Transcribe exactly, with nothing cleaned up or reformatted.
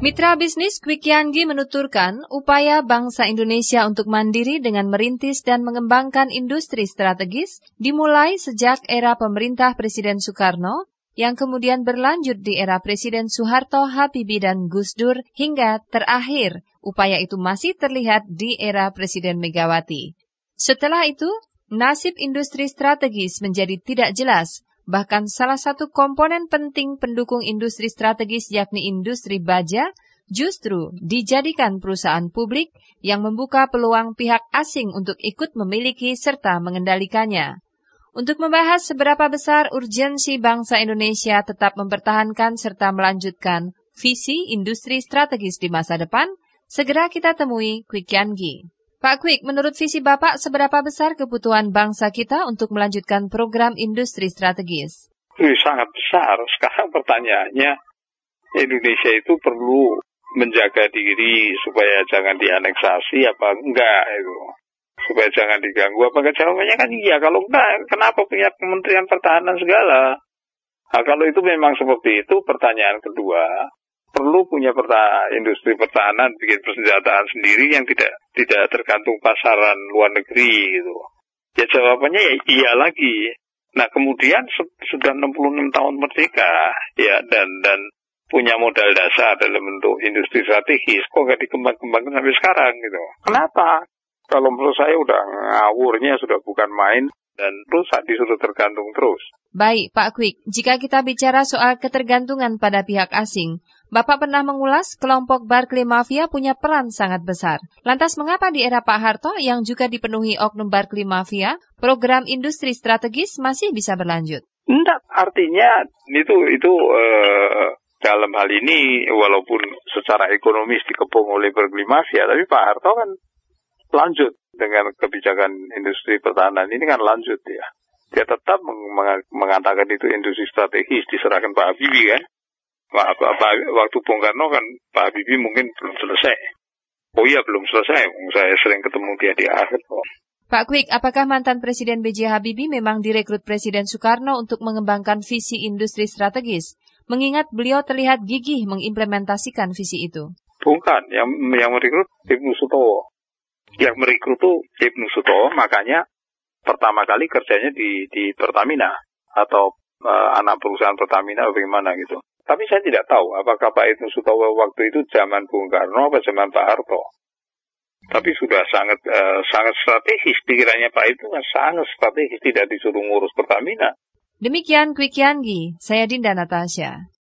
Mitra bisnis Kwik Yanggi menuturkan upaya bangsa Indonesia untuk mandiri dengan merintis dan mengembangkan industri strategis dimulai sejak era pemerintah Presiden Soekarno, yang kemudian berlanjut di era Presiden Soeharto, Habibie, dan Gus Dur, hingga terakhir upaya itu masih terlihat di era Presiden Megawati. Setelah itu, nasib industri strategis menjadi tidak jelas. Bahkan salah satu komponen penting pendukung industri strategis yakni industri baja justru dijadikan perusahaan publik yang membuka peluang pihak asing untuk ikut memiliki serta mengendalikannya. Untuk membahas seberapa besar urgensi bangsa Indonesia tetap mempertahankan serta melanjutkan visi industri strategis di masa depan, segera kita temui Kwik Yanggi. Pak Kwik, menurut visi Bapak, seberapa besar kebutuhan bangsa kita untuk melanjutkan program industri strategis? Ini sangat besar. Sekarang pertanyaannya, Indonesia itu perlu menjaga diri supaya jangan dianeksasi apa enggak itu. Supaya jangan diganggu apa enggak. Jawabannya kan iya. Kalau enggak, kenapa punya Kementerian Pertahanan segala? Nah, kalau itu memang seperti itu, pertanyaan kedua, perlu punya perta- industri pertahanan, bikin persenjataan sendiri yang tidak tidak tergantung pasaran luar negeri gitu. Ya jawabannya ya iya lagi. Nah kemudian se- sudah enam puluh enam tahun merdeka ya dan dan punya modal dasar dalam bentuk industri strategis, kok nggak dikembang-kembangkan sampai sekarang gitu. Kenapa? Kalau menurut saya udah ngawurnya sudah bukan main dan terus disuruh tergantung terus. Baik Pak Kwik, jika kita bicara soal ketergantungan pada pihak asing, Bapak pernah mengulas kelompok Barclay Mafia punya peran sangat besar. Lantas mengapa di era Pak Harto yang juga dipenuhi oknum Barclay Mafia, program industri strategis masih bisa berlanjut? Enggak, artinya itu itu uh, dalam hal ini walaupun secara ekonomis dikepung oleh Barclay Mafia, tapi Pak Harto kan lanjut dengan kebijakan industri pertahanan ini kan lanjut ya. Dia tetap meng- mengatakan itu industri strategis, diserahkan Pak Habibie kan. Waktu Bung Karno kan Pak Habibie mungkin belum selesai. Oh iya belum selesai, saya sering ketemu dia di akhir. Pak Kwik, apakah mantan Presiden B J Habibie memang direkrut Presiden Soekarno untuk mengembangkan visi industri strategis? Mengingat beliau terlihat gigih mengimplementasikan visi itu. Bukan, yang yang merekrut Ibnu Sutowo. Yang merekrut itu Ibnu Sutowo, makanya pertama kali kerjanya di di Pertamina atau uh, anak perusahaan Pertamina bagaimana gitu. Tapi saya tidak tahu apakah Pak Ibnu Sutowo waktu itu zaman Bung Karno atau zaman Pak Harto. Tapi sudah sangat uh, sangat strategis pikirannya Pak Ibnu kan sangat strategis, tidak disuruh ngurus Pertamina. Demikian Kwik Yanggi, saya Dinda Natasha.